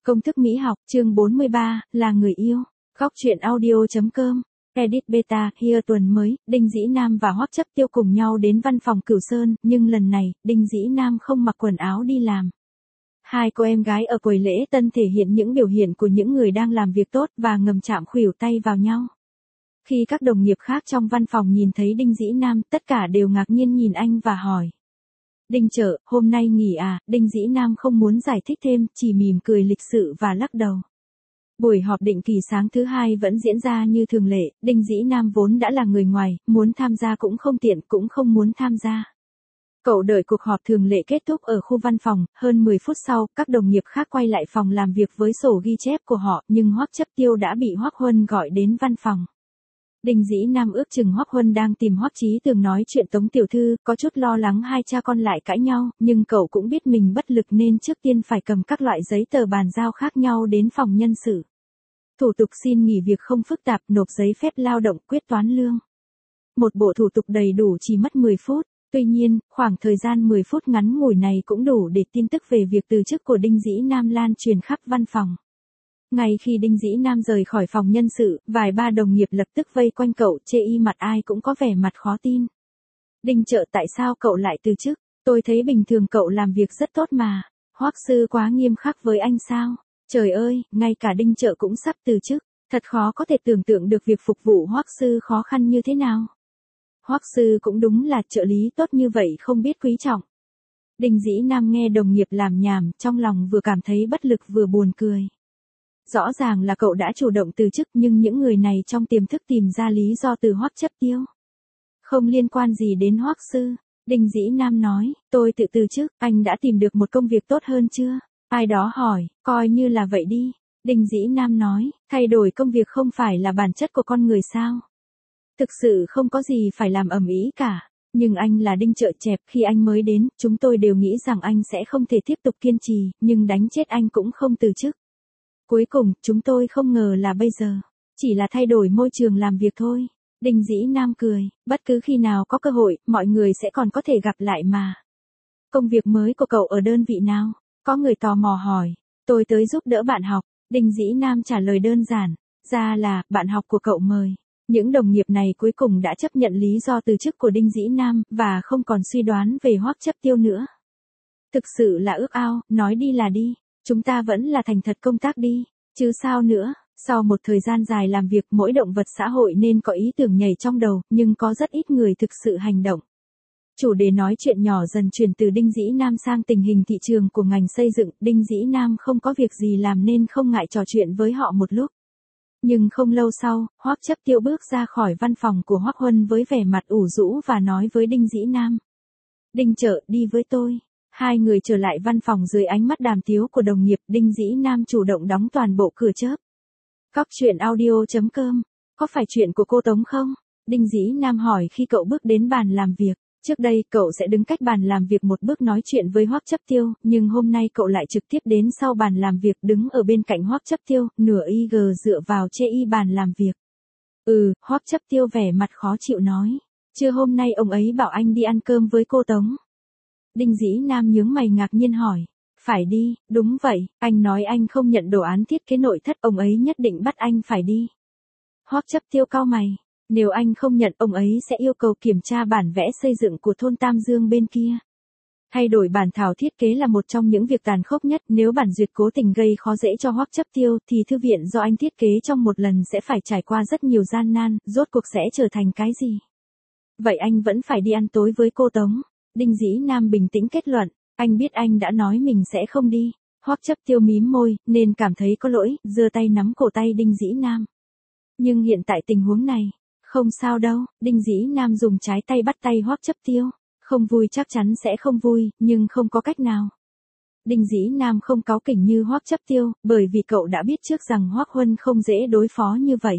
Công thức Mỹ học, chương 43, là người yêu. Góc truyện audio.com. Edit beta, here tuần mới, Đinh Dĩ Nam và Hoắc Chấp Tiêu cùng nhau đến văn phòng Cửu Sơn, nhưng lần này, Đinh Dĩ Nam không mặc quần áo đi làm. Hai cô em gái ở quầy lễ tân thể hiện những biểu hiện của những người đang làm việc tốt và ngầm chạm khuỷu tay vào nhau. Khi các đồng nghiệp khác trong văn phòng nhìn thấy Đinh Dĩ Nam, tất cả đều ngạc nhiên nhìn anh và hỏi. Đinh Trợ, hôm nay nghỉ à? Đinh Dĩ Nam không muốn giải thích thêm, chỉ mỉm cười lịch sự và lắc đầu. Buổi họp định kỳ sáng thứ hai vẫn diễn ra như thường lệ, Đinh Dĩ Nam vốn đã là người ngoài, muốn tham gia cũng không tiện, cũng không muốn tham gia. Cậu đợi cuộc họp thường lệ kết thúc ở khu văn phòng, hơn 10 phút sau, các đồng nghiệp khác quay lại phòng làm việc với sổ ghi chép của họ, nhưng Hoắc Chấp Tiêu đã bị Hoắc Huân gọi đến văn phòng. Đinh Dĩ Nam ước chừng Hoắc Huân đang tìm Hoắc Chí Tường nói chuyện Tống tiểu thư, có chút lo lắng hai cha con lại cãi nhau, nhưng cậu cũng biết mình bất lực nên trước tiên phải cầm các loại giấy tờ bàn giao khác nhau đến phòng nhân sự. Thủ tục xin nghỉ việc không phức tạp, nộp giấy phép lao động, quyết toán lương. Một bộ thủ tục đầy đủ chỉ mất 10 phút, tuy nhiên, khoảng thời gian 10 phút ngắn ngủi này cũng đủ để tin tức về việc từ chức của Đinh Dĩ Nam lan truyền khắp văn phòng. Ngay khi Đinh Dĩ Nam rời khỏi phòng nhân sự, vài ba đồng nghiệp lập tức vây quanh cậu, chê y mặt ai cũng có vẻ mặt khó tin. Đinh Trợ, tại sao cậu lại từ chức? Tôi thấy bình thường cậu làm việc rất tốt mà. Hoắc sư quá nghiêm khắc với anh sao? Trời ơi, ngay cả Đinh Trợ cũng sắp từ chức. Thật khó có thể tưởng tượng được việc phục vụ Hoắc sư khó khăn như thế nào. Hoắc sư cũng đúng là trợ lý tốt như vậy không biết quý trọng. Đinh Dĩ Nam nghe đồng nghiệp làm nhảm, trong lòng vừa cảm thấy bất lực vừa buồn cười. Rõ ràng là cậu đã chủ động từ chức nhưng những người này trong tiềm thức tìm ra lý do từ Hoắc Chấp Tiêu. Không liên quan gì đến Hoắc sư. Đinh Dĩ Nam nói, tôi tự từ chức, anh đã tìm được một công việc tốt hơn chưa? Ai đó hỏi, coi như là vậy đi. Đinh Dĩ Nam nói, thay đổi công việc không phải là bản chất của con người sao? Thực sự không có gì phải làm ầm ĩ cả. Nhưng anh là Đinh Trợ Chẹp, khi anh mới đến, chúng tôi đều nghĩ rằng anh sẽ không thể tiếp tục kiên trì, nhưng đánh chết anh cũng không từ chức. Cuối cùng, chúng tôi không ngờ là bây giờ. Chỉ là thay đổi môi trường làm việc thôi. Đinh Dĩ Nam cười, bất cứ khi nào có cơ hội, mọi người sẽ còn có thể gặp lại mà. Công việc mới của cậu ở đơn vị nào? Có người tò mò hỏi. Tôi tới giúp đỡ bạn học. Đinh Dĩ Nam trả lời đơn giản. Ra là, bạn học của cậu mời. Những đồng nghiệp này cuối cùng đã chấp nhận lý do từ chức của Đinh Dĩ Nam, và không còn suy đoán về Hoắc Chấp Tiêu nữa. Thực sự là ước ao, nói đi là đi. Chúng ta vẫn là thành thật công tác đi, chứ sao nữa. Sau một thời gian dài làm việc, mỗi động vật xã hội nên có ý tưởng nhảy trong đầu, nhưng có rất ít người thực sự hành động. Chủ đề nói chuyện nhỏ dần chuyển từ Đinh Dĩ Nam sang tình hình thị trường của ngành xây dựng. Đinh Dĩ Nam không có việc gì làm nên không ngại trò chuyện với họ một lúc. Nhưng không lâu sau, Hoắc Chấp Tiêu bước ra khỏi văn phòng của Hoắc Huân với vẻ mặt ủ rũ và nói với Đinh Dĩ Nam. Đinh Trợ, đi với tôi. Hai người trở lại văn phòng dưới ánh mắt đàm tiếu của đồng nghiệp. Đinh Dĩ Nam chủ động đóng toàn bộ cửa chớp. Góc truyện audio.com. Có phải chuyện của cô Tống không? Đinh Dĩ Nam hỏi khi cậu bước đến bàn làm việc. Trước đây cậu sẽ đứng cách bàn làm việc một bước nói chuyện với Hoắc Chấp Tiêu, nhưng hôm nay cậu lại trực tiếp đến sau bàn làm việc đứng ở bên cạnh Hoắc Chấp Tiêu, nửa y gờ dựa vào chê y bàn làm việc. Hoắc Chấp Tiêu vẻ mặt khó chịu nói. Trưa hôm nay ông ấy bảo anh đi ăn cơm với cô Tống. Đinh Dĩ Nam nhướng mày ngạc nhiên hỏi. Phải đi, đúng vậy, anh nói anh không nhận đồ án thiết kế nội thất, ông ấy nhất định bắt anh phải đi. Hoắc Chấp Tiêu cau mày. Nếu anh không nhận, ông ấy sẽ yêu cầu kiểm tra bản vẽ xây dựng của thôn Tam Dương bên kia. Thay đổi bản thảo thiết kế là một trong những việc tàn khốc nhất, nếu bản duyệt cố tình gây khó dễ cho Hoắc Chấp Tiêu, thì thư viện do anh thiết kế trong một lần sẽ phải trải qua rất nhiều gian nan, rốt cuộc sẽ trở thành cái gì? Vậy anh vẫn phải đi ăn tối với cô Tống. Đinh Dĩ Nam bình tĩnh kết luận, anh biết anh đã nói mình sẽ không đi. Hoắc Chấp Tiêu mím môi, nên cảm thấy có lỗi, giơ tay nắm cổ tay Đinh Dĩ Nam. Nhưng hiện tại tình huống này, không sao đâu. Đinh Dĩ Nam dùng trái tay bắt tay Hoắc Chấp Tiêu. Không vui chắc chắn sẽ không vui, nhưng không có cách nào. Đinh Dĩ Nam không cáu kỉnh như Hoắc Chấp Tiêu, bởi vì cậu đã biết trước rằng Hoắc Huân không dễ đối phó như vậy.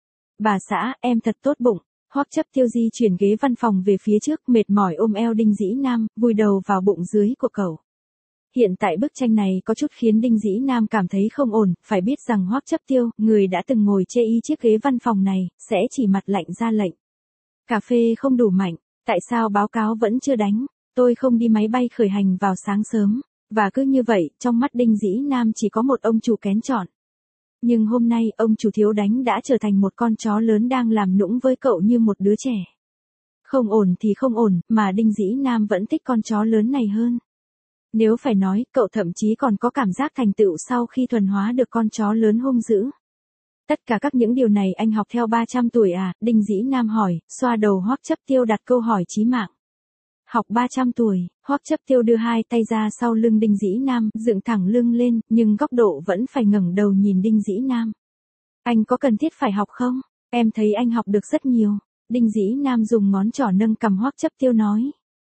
Bà xã, em thật tốt bụng. Hoắc Chấp Tiêu di chuyển ghế văn phòng về phía trước, mệt mỏi ôm eo Đinh Dĩ Nam, vùi đầu vào bụng dưới của cậu. Hiện tại bức tranh này có chút khiến Đinh Dĩ Nam cảm thấy không ổn, phải biết rằng Hoắc Chấp Tiêu, người đã từng ngồi chê y chiếc ghế văn phòng này, sẽ chỉ mặt lạnh ra lệnh. Cà phê không đủ mạnh, tại sao báo cáo vẫn chưa đánh? Tôi không đi máy bay khởi hành vào sáng sớm. Và cứ như vậy, trong mắt Đinh Dĩ Nam chỉ có một ông chủ kén chọn. Nhưng hôm nay, ông chủ thiếu đánh đã trở thành một con chó lớn đang làm nũng với cậu như một đứa trẻ. Không ổn thì không ổn, mà Đinh Dĩ Nam vẫn thích con chó lớn này hơn. Nếu phải nói, cậu thậm chí còn có cảm giác thành tựu sau khi thuần hóa được con chó lớn hung dữ. Tất cả các những điều này anh học theo 300 tuổi à? Đinh Dĩ Nam hỏi, xoa đầu Hoắc Chấp Tiêu đặt câu hỏi chí mạng. Học 300 tuổi, Hoắc Chấp Tiêu đưa hai tay ra sau lưng Đinh Dĩ Nam, dựng thẳng lưng lên, nhưng góc độ vẫn phải ngẩng đầu nhìn Đinh Dĩ Nam. Anh có cần thiết phải học không? Em thấy anh học được rất nhiều. Đinh Dĩ Nam dùng ngón trỏ nâng cằm Hoắc Chấp Tiêu nói.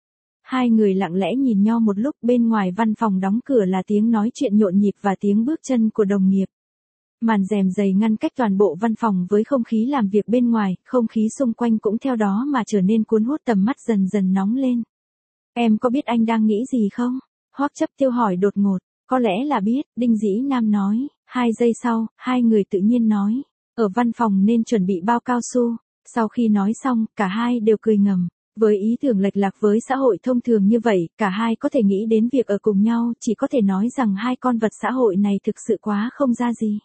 Hai người lặng lẽ nhìn nhau một lúc, bên ngoài văn phòng đóng cửa là tiếng nói chuyện nhộn nhịp và tiếng bước chân của đồng nghiệp. Màn rèm dày ngăn cách toàn bộ văn phòng với không khí làm việc bên ngoài, không khí xung quanh cũng theo đó mà trở nên cuốn hút, tầm mắt dần dần nóng lên. Em có biết anh đang nghĩ gì không? Hoắc Chấp Tiêu hỏi đột ngột. Có lẽ là biết, Đinh Dĩ Nam nói. 2 giây sau, hai người tự nhiên nói. Ở văn phòng nên chuẩn bị bao cao su. Sau khi nói xong, cả hai đều cười ngầm. Với ý tưởng lệch lạc với xã hội thông thường như vậy, cả hai có thể nghĩ đến việc ở cùng nhau, chỉ có thể nói rằng hai con vật xã hội này thực sự quá không ra gì.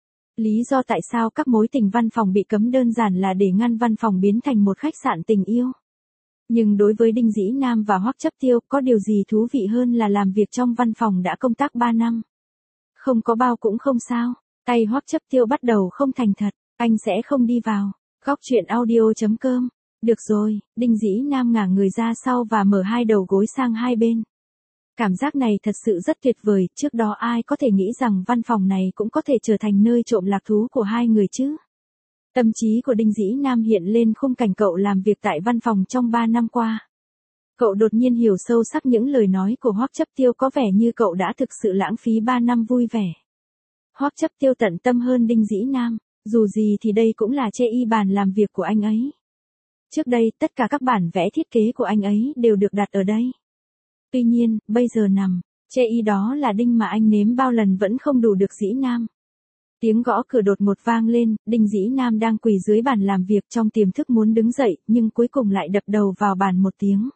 Lý do tại sao các mối tình văn phòng bị cấm đơn giản là để ngăn văn phòng biến thành một khách sạn tình yêu. Nhưng đối với Đinh Dĩ Nam và Hoắc Chấp Tiêu, có điều gì thú vị hơn là làm việc trong văn phòng đã công tác 3 năm. Không có bao cũng không sao. Tay Hoắc Chấp Tiêu bắt đầu không thành thật. Anh sẽ không đi vào. Góc chuyện audio.com. Được rồi, Đinh Dĩ Nam ngả người ra sau và mở hai đầu gối sang hai bên. Cảm giác này thật sự rất tuyệt vời, trước đó ai có thể nghĩ rằng văn phòng này cũng có thể trở thành nơi trộm lạc thú của hai người chứ. Tâm trí của Đinh Dĩ Nam hiện lên khung cảnh cậu làm việc tại văn phòng trong 3 năm qua. Cậu đột nhiên hiểu sâu sắc những lời nói của Hoắc Chấp Tiêu, có vẻ như cậu đã thực sự lãng phí 3 năm vui vẻ. Hoắc Chấp Tiêu tận tâm hơn Đinh Dĩ Nam, dù gì thì đây cũng là chê y bàn làm việc của anh ấy. Trước đây, tất cả các bản vẽ thiết kế của anh ấy đều được đặt ở đây. Tuy nhiên, bây giờ nằm, chê y đó là đinh mà anh nếm bao lần vẫn không đủ được Dĩ Nam. Tiếng gõ cửa đột ngột vang lên, Đinh Dĩ Nam đang quỳ dưới bàn làm việc trong tiềm thức muốn đứng dậy, nhưng cuối cùng lại đập đầu vào bàn một tiếng.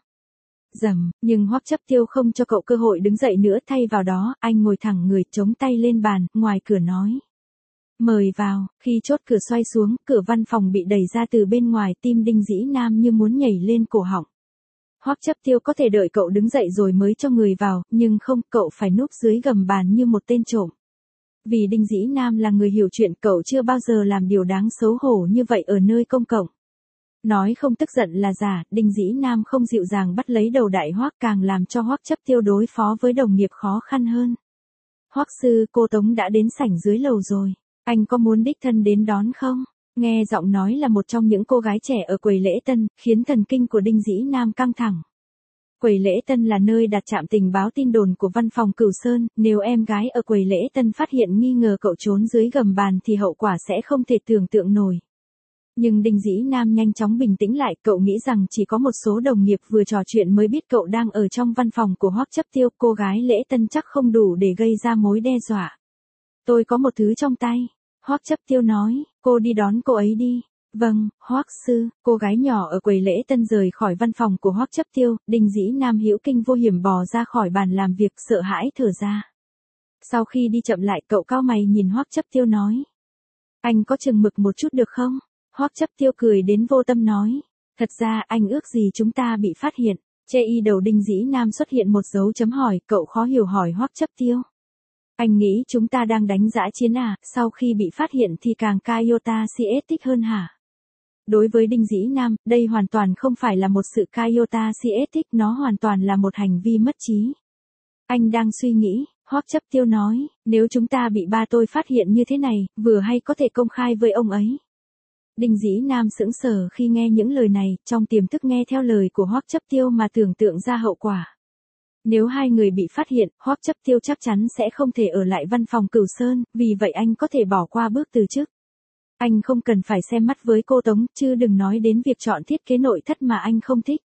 Rầm, nhưng Hoắc Chấp Tiêu không cho cậu cơ hội đứng dậy nữa, thay vào đó, anh ngồi thẳng người, chống tay lên bàn, ngoài cửa nói. Mời vào. Khi chốt cửa xoay xuống, cửa văn phòng bị đẩy ra từ bên ngoài, tim Đinh Dĩ Nam như muốn nhảy lên cổ họng. Hoắc Chấp Tiêu có thể đợi cậu đứng dậy rồi mới cho người vào, nhưng không, cậu phải núp dưới gầm bàn như một tên trộm. Vì Đinh Dĩ Nam là người hiểu chuyện, cậu chưa bao giờ làm điều đáng xấu hổ như vậy ở nơi công cộng. Nói không tức giận là giả, Đinh Dĩ Nam không dịu dàng bắt lấy đầu đại Hoắc, càng làm cho Hoắc Chấp Tiêu đối phó với đồng nghiệp khó khăn hơn. Hoắc sư, cô Tống đã đến sảnh dưới lầu rồi. Anh có muốn đích thân đến đón không? Nghe giọng nói là một trong những cô gái trẻ ở quầy lễ tân, khiến thần kinh của Đinh Dĩ Nam căng thẳng. Quầy lễ tân là nơi đặt trạm tình báo tin đồn của văn phòng Cửu Sơn, nếu em gái ở quầy lễ tân phát hiện nghi ngờ cậu trốn dưới gầm bàn thì hậu quả sẽ không thể tưởng tượng nổi. Nhưng Đinh Dĩ Nam nhanh chóng bình tĩnh lại, cậu nghĩ rằng chỉ có một số đồng nghiệp vừa trò chuyện mới biết cậu đang ở trong văn phòng của Hoắc Chấp Tiêu, cô gái lễ tân chắc không đủ để gây ra mối đe dọa. Tôi có một thứ trong tay. Hoắc Chấp Tiêu nói, cô đi đón cô ấy đi. Vâng, Hoắc sư. Cô gái nhỏ ở quầy lễ tân rời khỏi văn phòng của Hoắc Chấp Tiêu, Đinh Dĩ Nam hữu kinh vô hiểm bò ra khỏi bàn làm việc, sợ hãi thở ra. Sau khi đi chậm lại, cậu cau mày nhìn Hoắc Chấp Tiêu nói. Anh có chừng mực một chút được không? Hoắc Chấp Tiêu cười đến vô tâm nói. Thật ra anh ước gì chúng ta bị phát hiện. Chê y đầu Đinh Dĩ Nam xuất hiện một dấu chấm hỏi, cậu khó hiểu hỏi Hoắc Chấp Tiêu. Anh nghĩ chúng ta đang đánh dã chiến à, sau khi bị phát hiện thì càng Kaiota Siestic hơn hả? Đối với Đinh Dĩ Nam, đây hoàn toàn không phải là một sự Kaiota Siestic, nó hoàn toàn là một hành vi mất trí. Anh đang suy nghĩ, Hoắc Chấp Tiêu nói, nếu chúng ta bị ba tôi phát hiện như thế này, vừa hay có thể công khai với ông ấy. Đinh Dĩ Nam sững sờ khi nghe những lời này, trong tiềm thức nghe theo lời của Hoắc Chấp Tiêu mà tưởng tượng ra hậu quả. Nếu hai người bị phát hiện, Hoắc Chấp Tiêu chắc chắn sẽ không thể ở lại văn phòng Cửu Sơn, vì vậy anh có thể bỏ qua bước từ chức. Anh không cần phải xem mắt với cô Tống, chứ đừng nói đến việc chọn thiết kế nội thất mà anh không thích.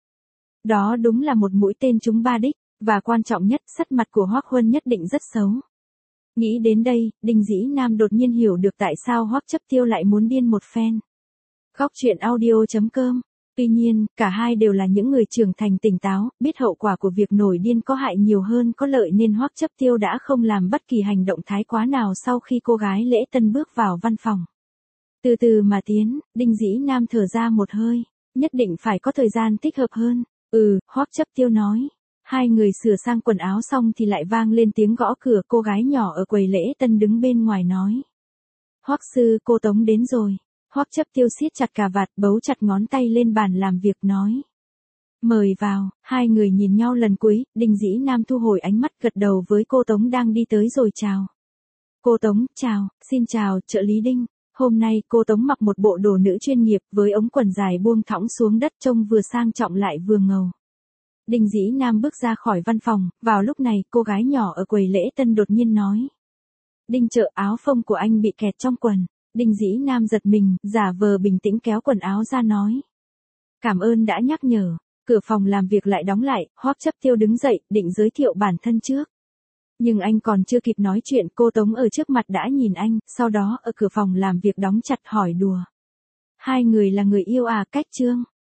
Đó đúng là một mũi tên trúng ba đích, và quan trọng nhất, sắc mặt của Hoắc Huân nhất định rất xấu. Nghĩ đến đây, Đinh Dĩ Nam đột nhiên hiểu được tại sao Hoắc Chấp Tiêu lại muốn điên một phen. Góc chuyện audio.com Tuy nhiên, cả hai đều là những người trưởng thành tỉnh táo, biết hậu quả của việc nổi điên có hại nhiều hơn có lợi nên Hoắc Chấp Tiêu đã không làm bất kỳ hành động thái quá nào sau khi cô gái lễ tân bước vào văn phòng. Từ từ mà tiến, Đinh Dĩ Nam thở ra một hơi, nhất định phải có thời gian thích hợp hơn. Hoắc Chấp Tiêu nói. Hai người sửa sang quần áo xong thì lại vang lên tiếng gõ cửa, cô gái nhỏ ở quầy lễ tân đứng bên ngoài nói. Hoắc sư, cô Tống đến rồi. Hoắc Chấp Tiêu siết chặt cà vạt, bấu chặt ngón tay lên bàn làm việc nói. Mời vào, hai người nhìn nhau lần cuối, Đinh Dĩ Nam thu hồi ánh mắt gật đầu với cô Tống đang đi tới rồi chào. Cô Tống, chào, xin chào, trợ lý Đinh. Hôm nay cô Tống mặc một bộ đồ nữ chuyên nghiệp với ống quần dài buông thõng xuống đất trông vừa sang trọng lại vừa ngầu. Đinh Dĩ Nam bước ra khỏi văn phòng, vào lúc này cô gái nhỏ ở quầy lễ tân đột nhiên nói. Đinh trợ, áo phông của anh bị kẹt trong quần. Đinh Dĩ Nam giật mình, giả vờ bình tĩnh kéo quần áo ra nói. Cảm ơn đã nhắc nhở. Cửa phòng làm việc lại đóng lại, Hoắc Chấp Tiêu đứng dậy, định giới thiệu bản thân trước. Nhưng anh còn chưa kịp nói chuyện, cô Tống ở trước mặt đã nhìn anh, sau đó ở cửa phòng làm việc đóng chặt hỏi đùa. Hai người là người yêu à? Cách Trương.